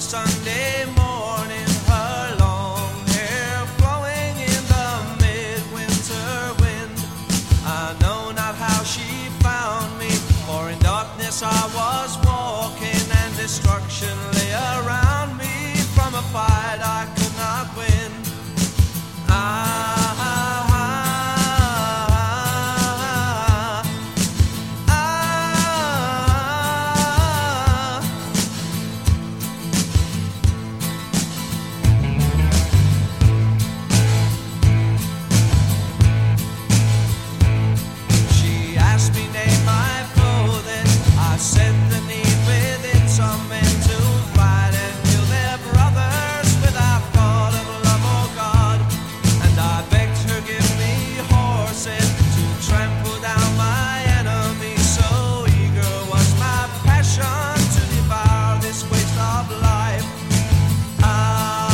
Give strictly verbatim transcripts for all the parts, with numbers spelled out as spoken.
Sunday morning, her long hair flowing in the midwinter wind. I know not how she found me, for in darkness I was walking, and destruction lay around me from a fight I could not win. I said the need within some men to fight and kill their brothers without thought of love or God. And I begged her give me horses to trample down my enemies. So eager was my passion to devour this waste of life. Ah,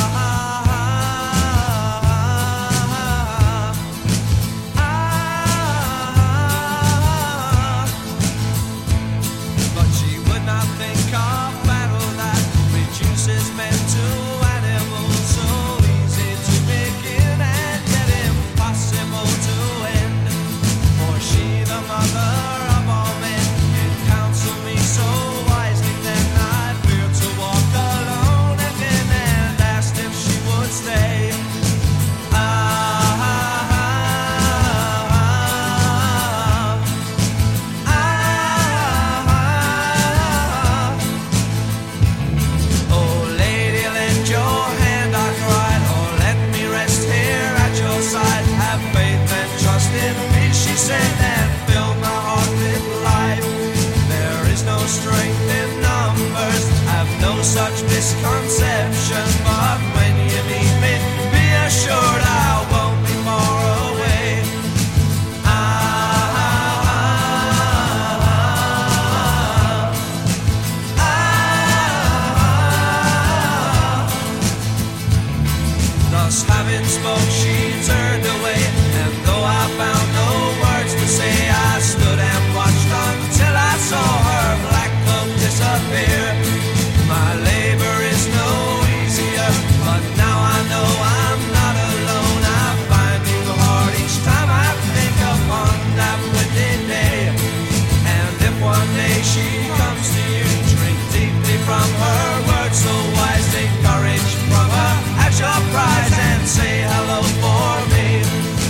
such misconception, but when you meet me, be assured I won't be far away. Ah, ah, ah, ah. Thus having spoke, she turned away, and though I found no words to say, I stood and watched until I saw her black cloak disappear. My labor is no easier, but now I know I'm not alone. I find you hard each time I think upon that wicked day. And if one day she comes to you, drink deeply from her words so wise, take courage from her at your prize and say hello for me.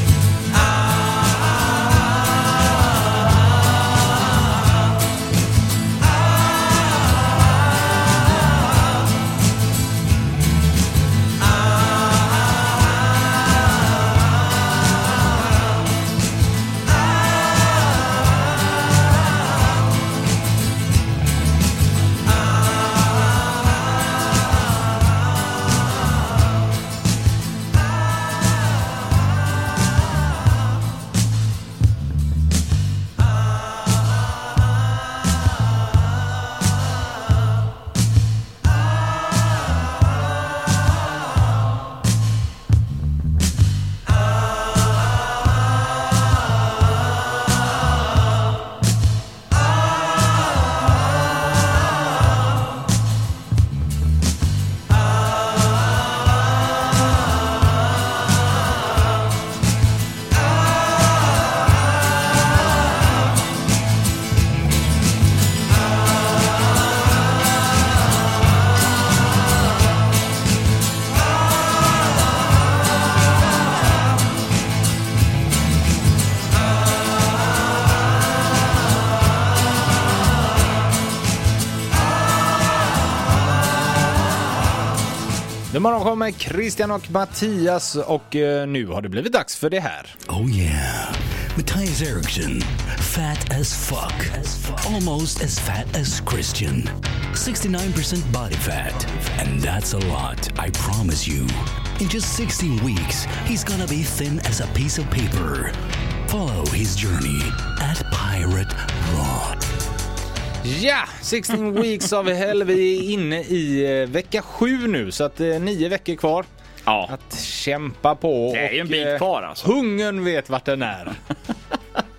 God morgon kommer Christian och Mattias och uh, nu har det blivit dags för det här. Oh yeah, Mattias Eriksson, fat as fuck, almost as fat as Christian, sixty-nine percent body fat, and that's a lot, I promise you. In just sixteen weeks, he's gonna be thin as a piece of paper. Follow his journey at Pirate Rod. Ja, sexton weeks av hell. Vi är inne i vecka sju nu, så att eh, nio veckor kvar. Ja. Att kämpa på. Det är ju en bit kvar alltså. Hungern vet vart den är.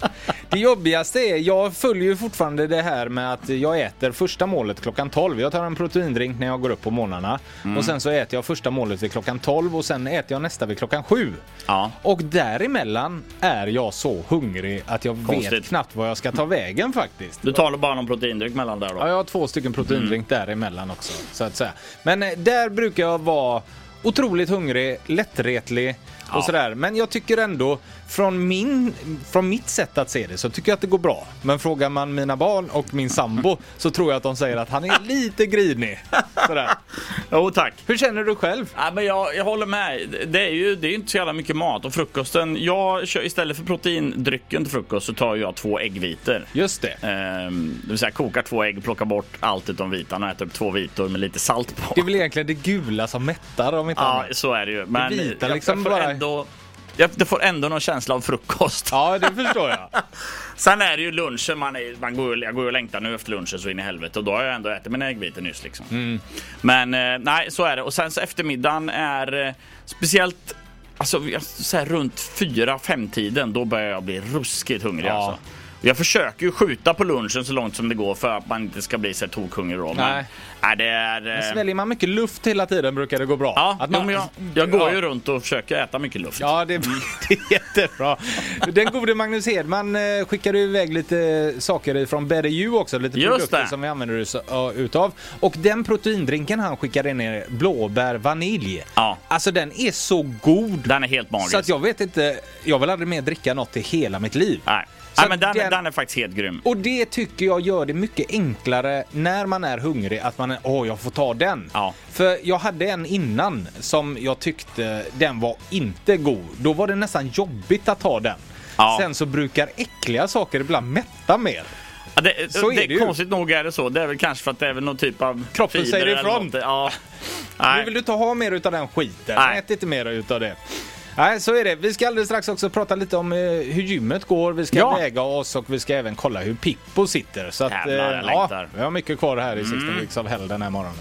Det jobbigaste är, jag följer ju fortfarande det här med att jag äter första målet klockan tolv. Jag tar en proteindrink när jag går upp på morgnarna. Mm. Och sen så äter jag första målet vid klockan tolv och sen äter jag nästa vid klockan sju. Ja. Och däremellan är jag så hungrig att jag Konstigt. vet knappt vad jag ska ta vägen faktiskt. Du tar bara någon proteindryck mellan där då? Ja, jag har två stycken proteindrink mm. däremellan också, så att säga. Men eh, där brukar jag vara otroligt hungrig, lättretlig och ja. sådär. Men jag tycker ändå, från, min, från mitt sätt att se det, så tycker jag att det går bra. Men frågar man mina barn och min sambo så tror jag att de säger att han är lite grinig. Sådär. Jo, tack. Hur känner du själv? Ja, men jag, jag håller med. Det är ju det är inte så jävla mycket mat. Och frukosten, jag kör, istället för proteindrycken till frukost så tar jag två äggvitor. Just det. Ehm, det vill säga kokar två ägg, plockar bort allt utom vitan och äter upp två vitor med lite salt på. Det är väl egentligen det gula som mättar, om inte Ja, annat. så är det ju. Men det vita jag, liksom jag får bara... ändå... Jag får ändå någon känsla av frukost. Ja, det förstår jag. Sen är det ju lunchen, man, är, man går, jag går och längtar nu efter lunchen så in i helvete. Och då har jag ändå ätit mina äggvitor nyss liksom. Mm. Men eh, nej, så är det. Och sen så eftermiddagen är eh, speciellt, alltså så här, runt fyra fem tiden, då börjar jag bli ruskigt hungrig. Ja. Alltså. Jag försöker ju skjuta på lunchen så långt som det går för att man inte ska bli så tokhungrig då. Men, nej. nej, det är... Men sväljer man mycket luft hela tiden brukar det gå bra. Ja, att man, ja, jag, jag går ja. ju runt och försöker äta mycket luft. Ja, det, det är jättebra. Den gode Magnus Hedman eh, skickade iväg lite saker ifrån Better You också. Lite Just produkter det. som vi använder oss uh, utav. Och den proteindrinken han skickade ner, blåbär vanilj. Ja. Alltså den är så god. Den är helt magisk. Så att jag vet inte, jag vill aldrig mer dricka något i hela mitt liv. Nej. Så Nej, men den, den, den är faktiskt helt grym. Och det tycker jag gör det mycket enklare när man är hungrig, att man är, åh, jag får ta den. Ja. För jag hade en innan som jag tyckte den var inte god. Då var det nästan jobbigt att ta den. Ja. Sen så brukar äckliga saker ibland mätta mer. Ja, det, Så är det, det ju. Konstigt nog är det så. Det är väl kanske för att det är väl någon typ av Kroppen fiber säger eller ifrån. något. Ja. Nu Nej. vill du ta ha mer utav den skiten. Nej. Ät inte mer utav det. Nej, så är det. Vi ska alldeles strax också prata lite om eh, hur gymmet går. Vi ska Ja. väga oss och vi ska även kolla hur Pippo sitter. Så att, Jävlar, jag ja, längtar. vi har mycket kvar här i sexton Mm. Weeks of Hell den här morgonen.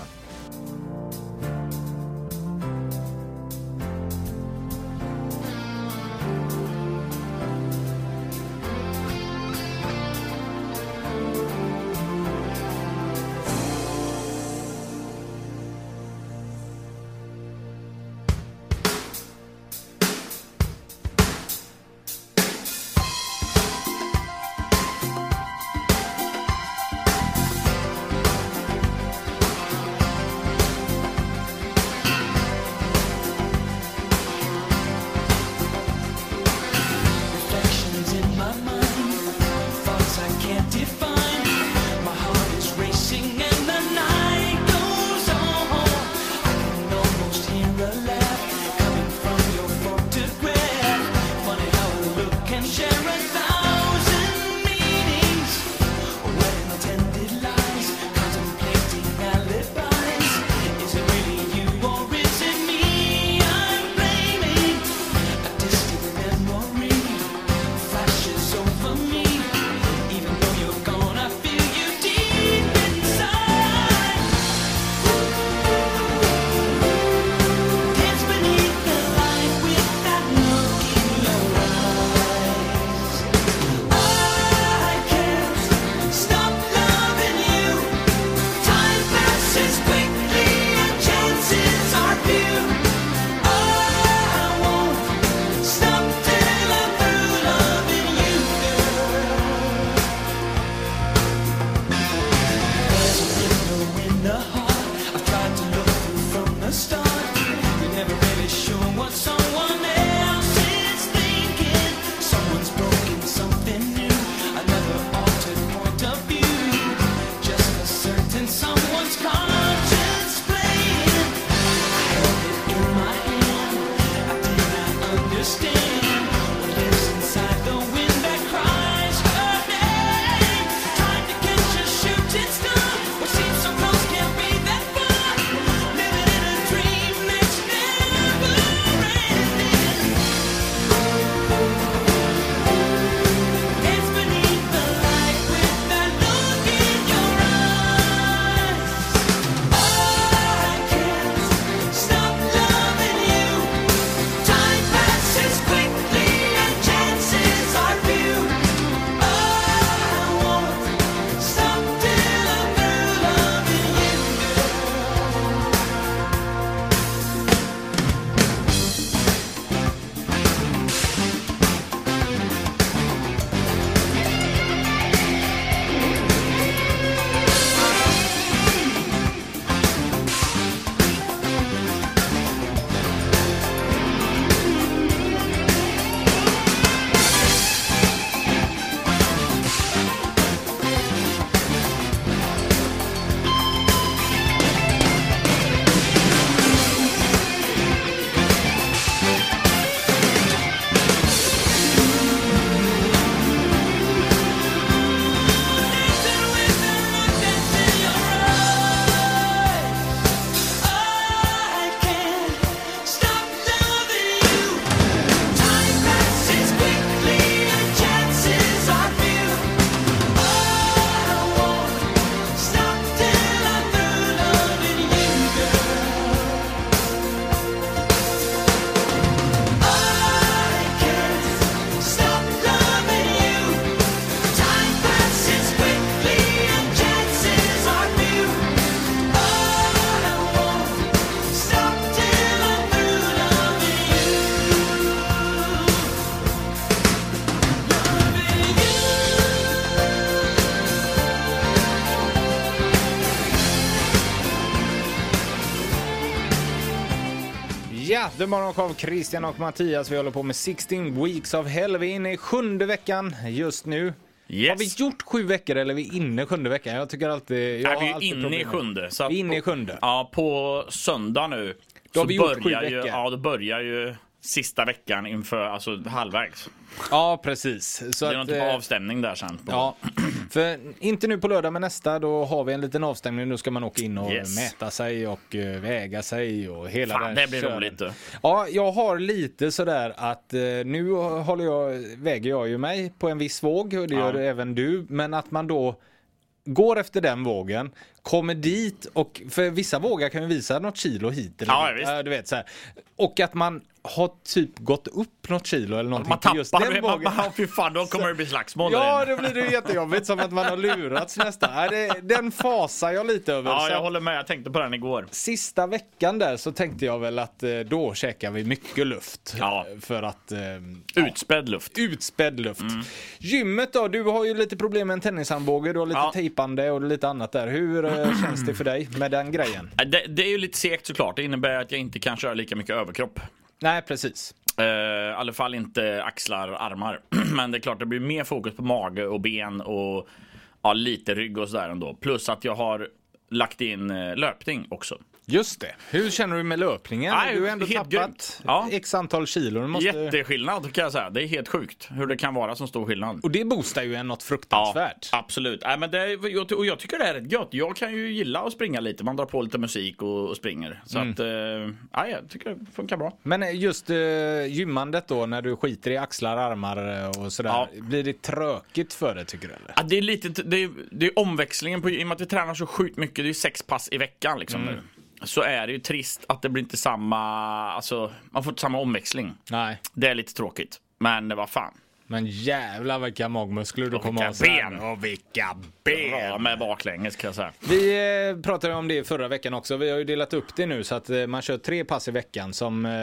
The Morgonshov, Christian och Mattias. Vi håller på med sexton Weeks of Hell. Vi är inne i sjunde veckan just nu. Yes. Har vi gjort sju veckor eller är vi inne i sjunde veckan? Jag tycker alltid... Jag Nej, vi är alltid inne problem i sjunde. Så vi är inne i sjunde. Ja, på söndag nu. Då så har vi gjort börjar sju ju, veckor. ja, då börjar ju sista veckan inför, alltså halvvägs. Ja, precis. Så det är någon att, typ av eh, avstämning där sen. På. Ja, för inte nu på lördag men nästa, då har vi en liten avstämning. Nu ska man åka in och Yes. mäta sig och uh, väga sig och hela Fan, den det blir kören. roligt du. Ja, jag har lite sådär att uh, nu håller jag, väger jag ju mig på en viss våg och det Ja. gör även du. Men att man då går efter den vågen, kommer dit och för vissa vågar kan ju visa något kilo hit eller Ja, dit. visst. Ja, du vet så här. Och att man har typ gått upp något kilo eller någonting Man på just tappar, den man, vågen. man, fy fan, då kommer det bli slagsmål Ja, där då blir det ju jättejobbigt som att man har lurats nästan. Ja, det, den fasar jag lite över. Ja, Så jag håller med. Jag tänkte på den igår. sista veckan där så tänkte jag väl att eh, då käkar vi mycket luft. Ja. Eh, För att... Eh, Utspädd luft. utspädd luft. Mm. Gymmet då, du har ju lite problem med en tennisarmbåge, du har lite Ja. tejpande och lite annat där. Hur eh, känns det för dig med den grejen? Det, det är ju lite segt såklart. Det innebär att jag inte kan köra lika mycket överkropp. Nej, precis. Uh, I alla fall inte axlar och armar. Men det är klart, det blir mer fokus på mage och ben och ja, lite rygg och sådär ändå. Plus att jag har lagt in uh, löpning också. Just det. Hur känner du med löpningen? Nej, du har ändå helt tappat grymt. Ja. x antal kilo. Du måste... Jätteskillnad kan jag säga. Det är helt sjukt hur det kan vara som stor skillnad. Och det boostar ju en något Ja, fruktansvärt. absolut. Nej, men det är, jag- och jag tycker det är rätt gött. Jag kan ju gilla att springa lite. Man drar på lite musik och, och springer. Så att, eh, ja, jag tycker det funkar bra. Men just uh, gymmandet då, när du skiter i axlar, armar eh, och sådär. Ja. Blir det tråkigt för dig, tycker du? Eller? Ja, det är lite, det är, det är omväxlingen på, i och med att vi tränar så sjukt mycket. Det är ju sex pass i veckan liksom nu. Så är det ju trist att det blir inte samma, alltså man får inte samma omväxling. Nej. Det är lite tråkigt. Men vad fan. Men jävlar vilka magmuskler du Och kommer vilka ha sen. ben. Och vilka Bra ben! med baklänges kan jag säga. Vi eh, pratade om det förra veckan också. Vi har ju delat upp det nu så att eh, man kör tre pass i veckan som, eh,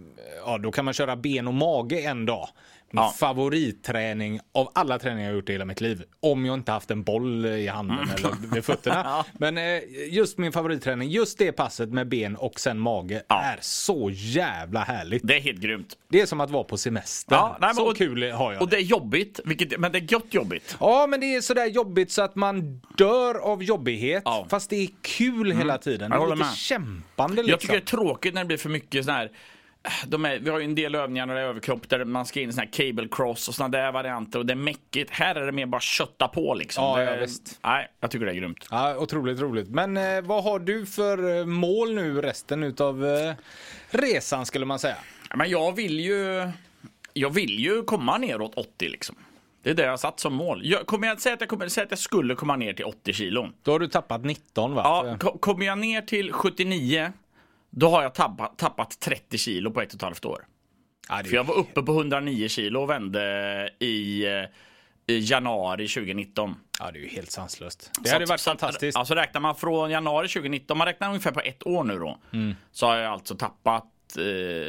ja då kan man köra ben och mage en dag. Min Ja. favoritträning av alla träningar jag gjort i hela mitt liv. Om jag inte haft en boll i handen eller vid fötterna. Ja. Men eh, just min favoritträning, just det passet med ben och sen mage Ja. är så jävla härligt. Det är helt grymt. Det är som att vara på semester. Ja, nej, men- så och- kul har jag Och det är jobbigt, vilket, men det är gött jobbigt. Ja, men det är sådär jobbigt så att man dör av jobbighet. Ja. Fast det är kul hela tiden. Det Jag är håller lite med. kämpande liksom. Jag tycker det är tråkigt när det blir för mycket sån här. De är, vi har ju en del övningar när det är överkropp där man ska in i sån här cable cross och såna där varianter och det är mäckigt. Här är det mer bara kötta på liksom. Ja, det, ja, visst. Nej, jag tycker det är grymt. Ja, otroligt roligt. Men eh, vad har du för eh, mål nu resten utav eh, resan skulle man säga? Men jag vill ju Jag vill ju komma neråt åttio liksom. Det är det jag har satt som mål. Jag, kommer jag säga att jag kommer säga att jag skulle komma ner till åttio kilo. Då har du tappat nitton va? Ja, ko- kommer jag ner till sjuttionio, då har jag tappat, tappat trettio kilo på ett och ett halvt år. Ja, det För är... jag var uppe på hundranio kilo och vände i, eh, i januari tjugonitton. ja, det är ju helt sanslöst. Det Så hade att- varit så att- fantastiskt. Alltså räknar man från januari tjugonitton, man räknar ungefär på ett år nu då. Mm. Så har jag alltså tappat, eh,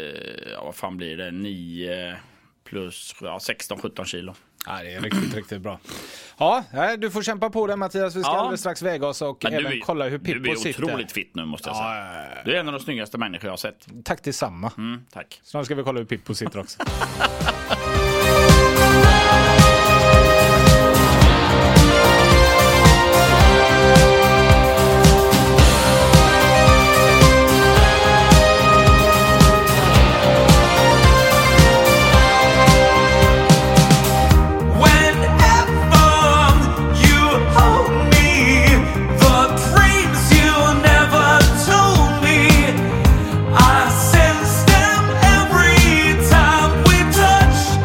ja vad fan blir det, nio plus ja, sexton sjutton kilo. Ja, det är riktigt, riktigt bra. Ja, nej, du får kämpa på det Mattias. Vi ska Ja. alldeles strax väga oss och Men även du är, kolla hur du Pippo är sitter. otroligt fit nu måste jag säga. Ja, ja, ja. Du är en av de snyggaste människor jag har sett. Tack detsamma. Mm, tack. Snart ska vi kolla hur Pippo sitter också. Whenever you hold me, the dreams you never told me, I sense them every time we touch.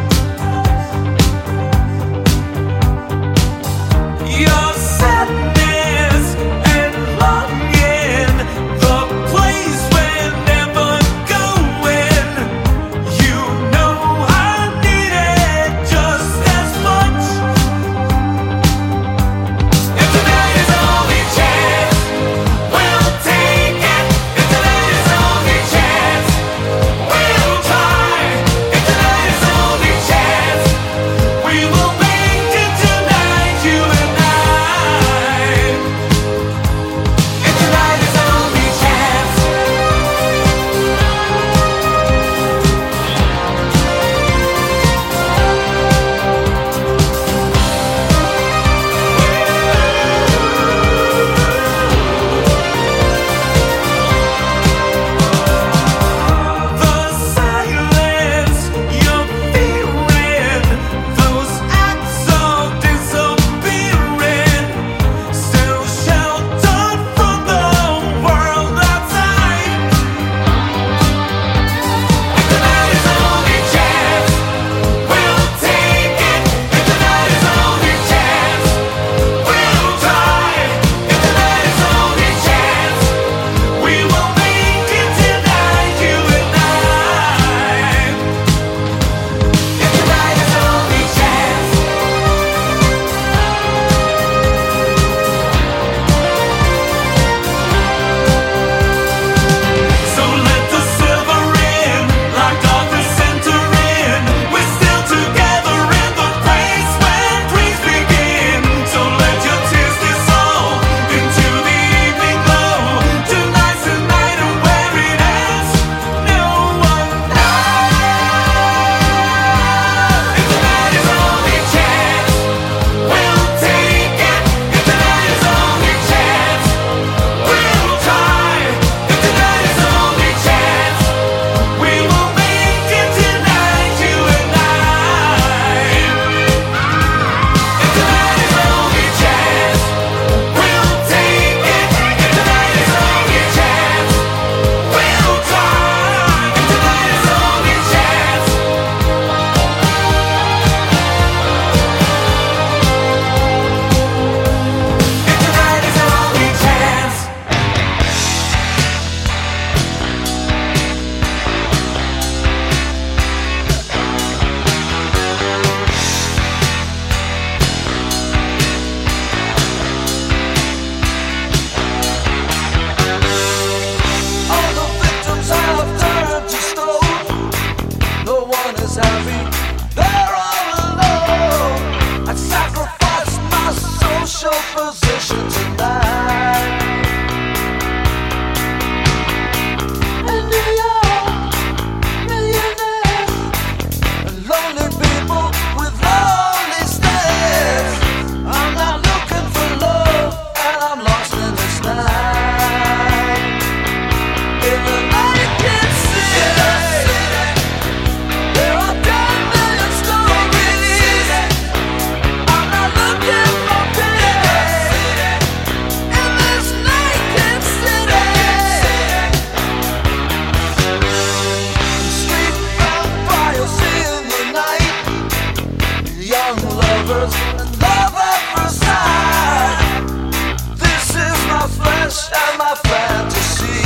lovers and love at first sight. This is my flesh and my fantasy.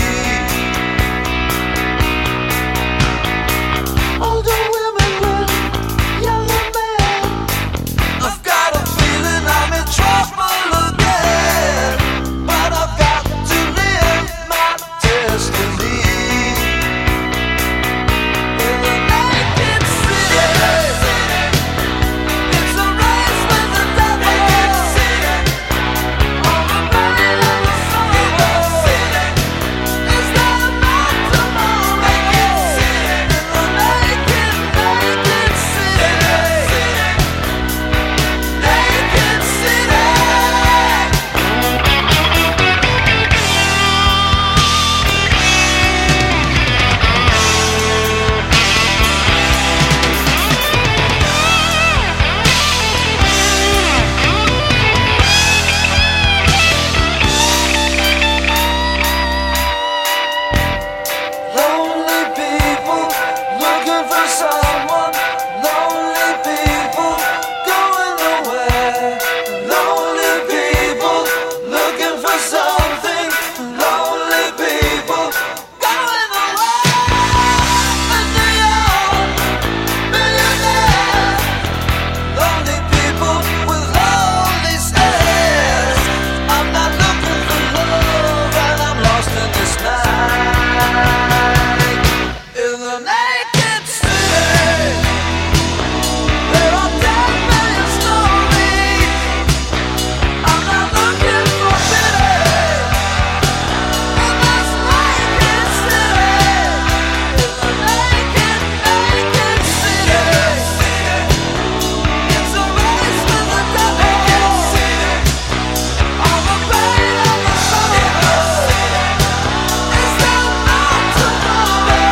Older women with younger men. I've got a feeling I'm in trouble again, but I've got to live my destiny. In the naked city, it's a race with the devil. On the brain of the soul, is there a man tomorrow? In the naked, naked city, naked city. Lonely people looking for someone. Lonely people going nowhere. Lonely people looking for something. Lonely people going nowhere. And they are millionaires. Lonely people with lonely stares. I'm not looking for love and I'm lost in this night. In the naked city, there are ten million stories. I'm not looking for pity. In this naked city, in the naked, naked city, it's a race with the devil. On the brain of the soul, is there not tomorrow?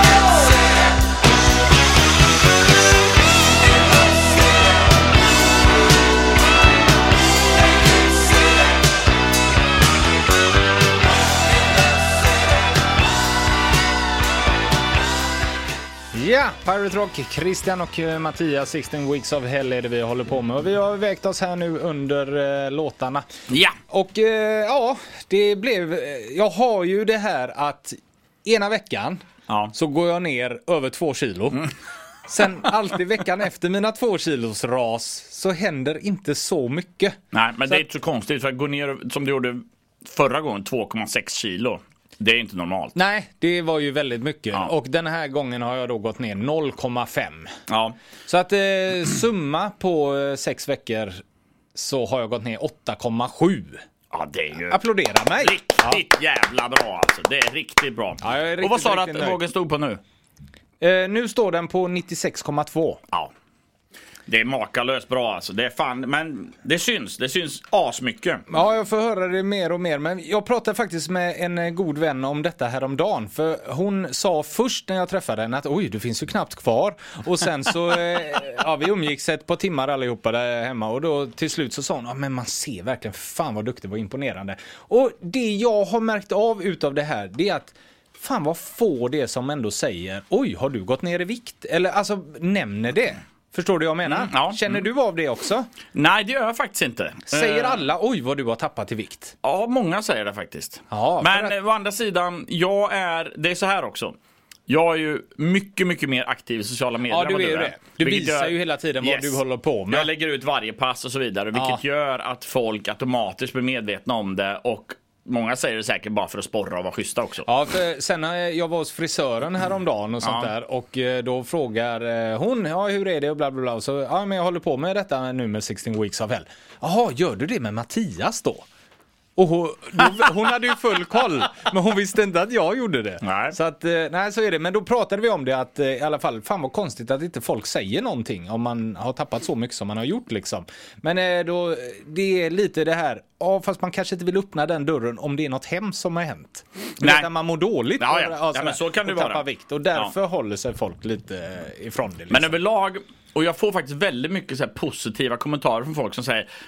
Ja, Pirate Rock, Christian och eh, Mattias, sexton Weeks of Hell är det vi håller på med. Och vi har vägt oss här nu under eh, låtarna. Ja. Och eh, ja, det blev... eh, Jag har ju det här att ena veckan Ja. så går jag ner över två kilo. Sen alltid veckan efter mina två kilos ras så händer inte så mycket. Nej, men Så det är att- inte så konstigt. För att gå ner som du gjorde förra gången, två komma sex kilo. Det är inte normalt. Nej, det var ju väldigt mycket. Ja. Och den här gången har jag då gått ner noll komma fem. Ja. Så att eh, summa på eh, sex veckor så har jag gått ner åtta komma sju. Ja, det är ju Applådera mig! riktigt jävla bra alltså. Det är riktigt bra. Ja, jag är riktigt, Och vad sa du riktigt att nöjd. vågen stod på nu? Eh, nu står den på nittiosex komma två. Ja. Det är makalöst bra alltså. Det är fan, men det syns. Det syns asmycket. Ja, jag får höra det mer och mer. Men jag pratade faktiskt med en eh, god vän om detta häromdagen. För hon sa först när jag träffade henne att oj, det finns ju knappt kvar. Och sen så, eh, ja, vi umgicks ett par timmar allihopa där hemma. Och då till slut så sa hon, ja men man ser verkligen, fan vad duktig, vad imponerande. Och det jag har märkt av utav det här, det är att fan vad få det som ändå säger, oj, har du gått ner i vikt? Eller alltså, nämner det. Förstår du vad jag menar? Mm, ja. Känner du av det också? Nej, det gör jag faktiskt inte. Säger Eh, alla, oj vad du har tappat i vikt? Ja, många säger det faktiskt. Ja, för men att- eh, å andra sidan, jag är, det är så här också. Jag är ju mycket, mycket mer aktiv i sociala medier. Ja, än du vad är ju är. det. Du Vilket visar gör- ju hela tiden vad Yes. du håller på med. Jag lägger ut varje pass och så vidare, vilket Ja. gör att folk automatiskt blir medvetna om det. Och många säger det säkert bara för att sporra och vara schyssta också. Ja, för sen när jag var hos frisören häromdagen och sånt Ja. där och eh, då frågar eh, hon, ja hur är det och bla bla bla. Så, ja men jag håller på med detta nu med sexton Weeks of Hell. Jaha, gör du det med Mattias då? Och hon, då, hon hade ju full koll, men hon visste inte att jag gjorde det. Nej. Så att, eh, nej så är det. Men då pratade vi om det att eh, i alla fall, fan vad konstigt att inte folk säger någonting om man har tappat så mycket som man har gjort liksom. Men eh, då, det är lite det här, ja fast man kanske inte vill öppna den dörren om det är något hemskt som har hänt. Du Nej. vet, när man mår dåligt Ja, ja. och- Ja, och sådär, men så kan det och vara. tappar vikt. Och därför håller sig folk lite ifrån det. Liksom. Men överlag, och jag får faktiskt väldigt mycket så här positiva kommentarer från folk som säger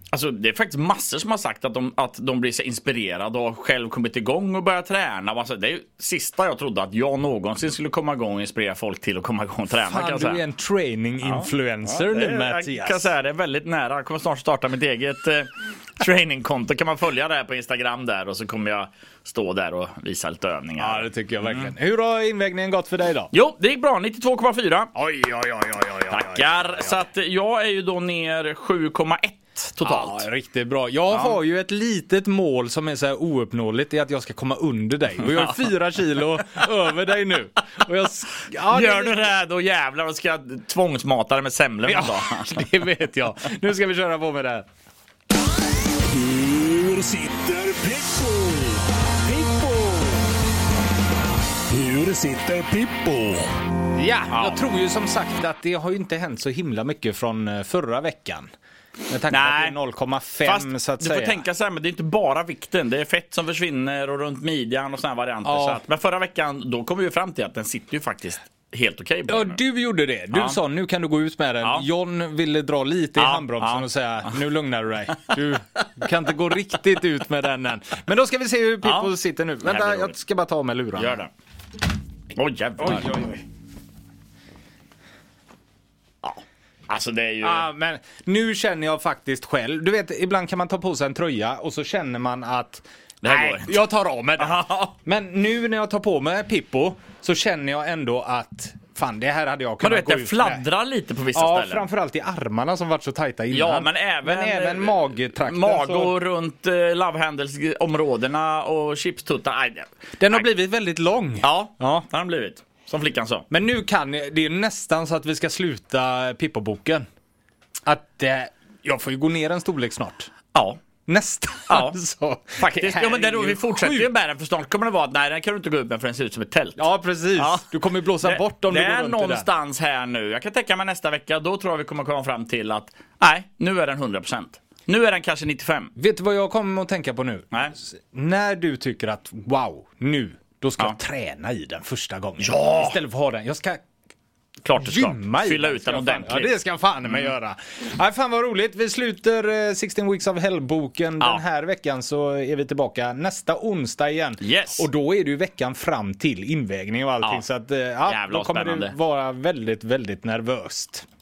Alltså det är faktiskt massor som har sagt att de, att de blir så inspirerade och själv kommit igång och börjat träna. Alltså, det är ju sista jag trodde att jag någonsin skulle komma igång och inspirera folk till att komma igång och träna. Fan, kan jag du säga. är en training-influencer Ja, nu, det, Mattias. Jag kan säga det är väldigt nära. Jag kommer snart starta mitt eget eh, trainingkonto. Kan man följa det här på Instagram där och så kommer jag stå där och visa lite övningar. Ja, det tycker jag verkligen. Mm. Hur har invägningen gått för dig då? Jo, det gick bra. nittiotvå komma fyra. Oj, oj, oj, oj, oj. Tackar. Så att jag är ju då ner sju komma ett totalt. Ja, riktigt bra. Jag Ja. har ju ett litet mål som är så här ouppnåeligt, det är att jag ska komma under dig. Och jag är fyra kilo över dig nu. Och jag... Ja, Gör det... du det här då jävlar och ska tvångsmata dig med semlor. Ja, det vet jag. Nu ska vi köra på med det här. Hur sitter Pippo? Pippo! Hur sitter Pippo? Ja, jag tror ju som sagt att det har ju inte hänt så himla mycket från förra veckan. Med tanke på att det är noll komma fem. Fast så att du säga. får tänka så här, men det är inte bara vikten. Det är fett som försvinner och runt midjan och såna varianter. Ja. Så att, men förra veckan, då kom vi ju fram till att den sitter ju faktiskt helt okej. Ja, du gjorde det. Du Ja. sa nu kan du gå ut med den. Ja. John ville dra lite i Ja, handbromsen ja. och säga nu lugnar du dig. Du kan inte gå riktigt ut med den än. Men då ska vi se hur Pippo Ja. sitter nu. Det här Vänta, blir jag roligt. ska bara ta med luran. Gör det. Oj, jävlar. Oj, oj, oj. Ja. Alltså det är ju... Ja, men nu känner jag faktiskt själv. Du vet, ibland kan man ta på sig en tröja och så känner man att Det här nej, går inte. jag tar av med den. Ja. Men nu när jag tar på mig Pippo så känner jag ändå att fan, det här hade jag Men kunnat du vet, gå det ut med. fladdrar lite på vissa Ja, ställen. framförallt i armarna som varit så tajta innan. Ja, men även, men även magtrakten. Mag så... och runt eh, love handles-områdena och chipstuttar. Nej, det- Den har nej. blivit väldigt lång. Ja, Ja. det har den blivit. Som flickan sa. Men nu kan jag- det är nästan så att vi ska sluta Pippo-boken. Att eh, jag får ju gå ner en storlek snart. Ja, Nästan. Ja, så. faktiskt. Det Ja, men här det då, är vi ju fortsätter ju sjukt. med den, för snart kommer det vara att nej, den kan du inte gå ut med för den ser ut som ett tält. Ja, precis. Ja. Du kommer ju blåsa bort om det du går är runt i den. någonstans här nu. Jag kan tänka mig nästa vecka, då tror jag vi kommer komma fram till att nej, nu är den hundra procent. Nu är den kanske nittiofem. Vet du vad jag kommer att tänka på nu? Nej. När du tycker att wow, nu, då ska Ja. jag träna i den första gången. Ja. Istället för att ha den. Jag ska Klart du ska. gymma i Fylla den. ut Ska den jag fan- ordentligt. Ja, det ska jag fan med göra. Ja, fan vad roligt. Vi sluter eh, sexton Weeks of Hell-boken Ja. den här veckan, så är vi tillbaka nästa onsdag igen. Yes. Och då är det ju veckan fram till invägning och allting. Ja. Så att, eh, ja, Jävla då kommer spännande. det vara väldigt, väldigt nervöst.